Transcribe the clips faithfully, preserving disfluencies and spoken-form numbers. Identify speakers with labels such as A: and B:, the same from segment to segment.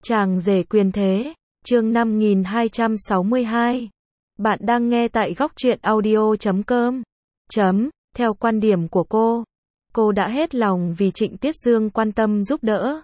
A: Chàng rể quyền thế, chương năm nghìn hai trăm sáu mươi hai. Bạn đang nghe tại góc truyện audio chấm com. Chấm, theo quan điểm của cô, cô đã hết lòng vì Trịnh Tiết Dương quan tâm giúp đỡ.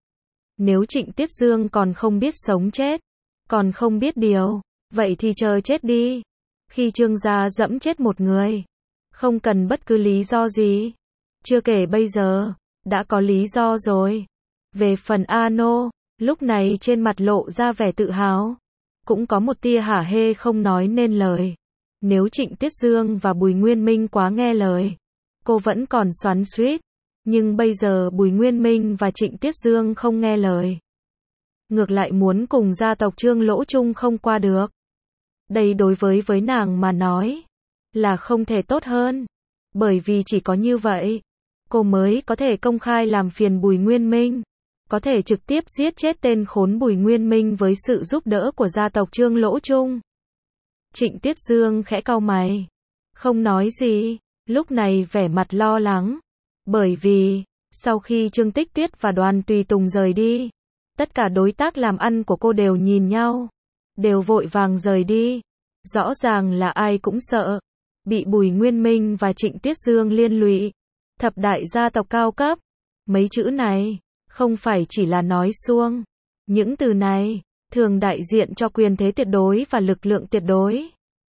A: Nếu Trịnh Tiết Dương còn không biết sống chết, còn không biết điều, vậy thì chờ chết đi. Khi Trương gia dẫm chết một người, không cần bất cứ lý do gì. Chưa kể bây giờ, đã có lý do rồi. Về phần Ano, lúc này trên mặt lộ ra vẻ tự hào, cũng có một tia hả hê không nói nên lời. Nếu Trịnh Tiết Dương và Bùi Nguyên Minh quá nghe lời, cô vẫn còn xoắn xuýt, nhưng bây giờ Bùi Nguyên Minh và Trịnh Tiết Dương không nghe lời, ngược lại muốn cùng gia tộc Trương Lỗ chung không qua được. Đây đối với với nàng mà nói là không thể tốt hơn, bởi vì chỉ có như vậy, cô mới có thể công khai làm phiền Bùi Nguyên Minh, có thể trực tiếp giết chết tên khốn Bùi Nguyên Minh với sự giúp đỡ của gia tộc Trương Lỗ chung. Trịnh Tiết Dương khẽ cau mày, không nói gì, lúc này vẻ mặt lo lắng, bởi vì sau khi Trương Tích Tuyết và Đoàn Tùy Tùng rời đi, tất cả đối tác làm ăn của cô đều nhìn nhau, đều vội vàng rời đi. Rõ ràng là ai cũng sợ bị Bùi Nguyên Minh và Trịnh Tiết Dương liên lụy. Thập đại gia tộc cao cấp, mấy chữ này không phải chỉ là nói suông. Những từ này thường đại diện cho quyền thế tuyệt đối và lực lượng tuyệt đối.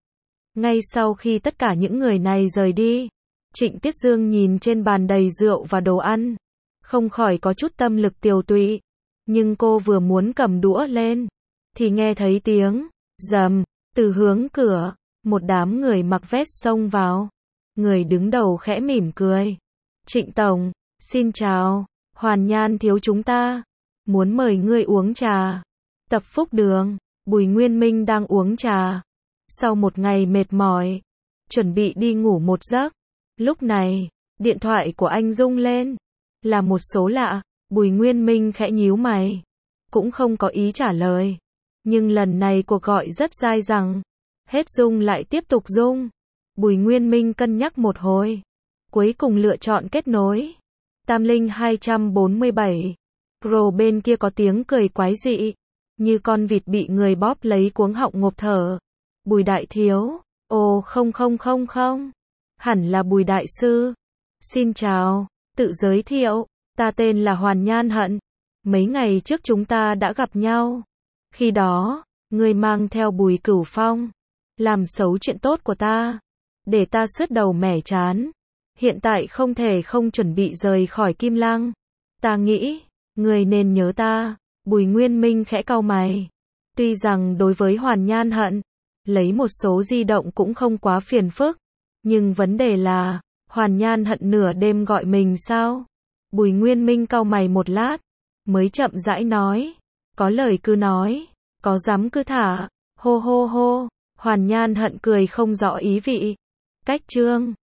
A: Ngay sau khi tất cả những người này rời đi, Trịnh Tiết Dương nhìn trên bàn đầy rượu và đồ ăn, không khỏi có chút tâm lực tiều tụy. Nhưng cô vừa muốn cầm đũa lên, thì nghe thấy tiếng rầm từ hướng cửa, một đám người mặc vest xông vào. Người đứng đầu khẽ mỉm cười. Trịnh Tổng, xin chào, Hoàn Nhan thiếu chúng ta muốn mời ngươi uống trà. Tập Phúc Đường, Bùi Nguyên Minh đang uống trà. Sau một ngày mệt mỏi, chuẩn bị đi ngủ một giấc. Lúc này, điện thoại của anh rung lên. Là một số lạ, Bùi Nguyên Minh khẽ nhíu mày, cũng không có ý trả lời. Nhưng lần này cuộc gọi rất dai dẳng, hết rung lại tiếp tục rung. Bùi Nguyên Minh cân nhắc một hồi, cuối cùng lựa chọn kết nối. Tam Linh hai trăm bốn mươi bảy. Pro bên kia có tiếng cười quái dị, như con vịt bị người bóp lấy cuống họng ngộp thở. Bùi đại thiếu, ồ không không không không, hẳn là Bùi đại sư. Xin chào, tự giới thiệu, ta tên là Hoàn Nhan Hận. Mấy ngày trước chúng ta đã gặp nhau. Khi đó, ngươi mang theo Bùi Cửu Phong, làm xấu chuyện tốt của ta, để ta sứt đầu mẻ chán. Hiện tại không thể không chuẩn bị rời khỏi Kim Lăng. Ta nghĩ, ngươi nên nhớ ta. Bùi Nguyên Minh khẽ cau mày. Tuy rằng đối với Hoàn Nhan Hận, lấy một số di động cũng không quá phiền phức, nhưng vấn đề là, Hoàn Nhan Hận nửa đêm gọi mình sao? Bùi Nguyên Minh cau mày một lát, mới chậm rãi nói, có lời cứ nói, có dám cứ thả. Hô hô hô, Hoàn Nhan Hận cười không rõ ý vị. Cách Trương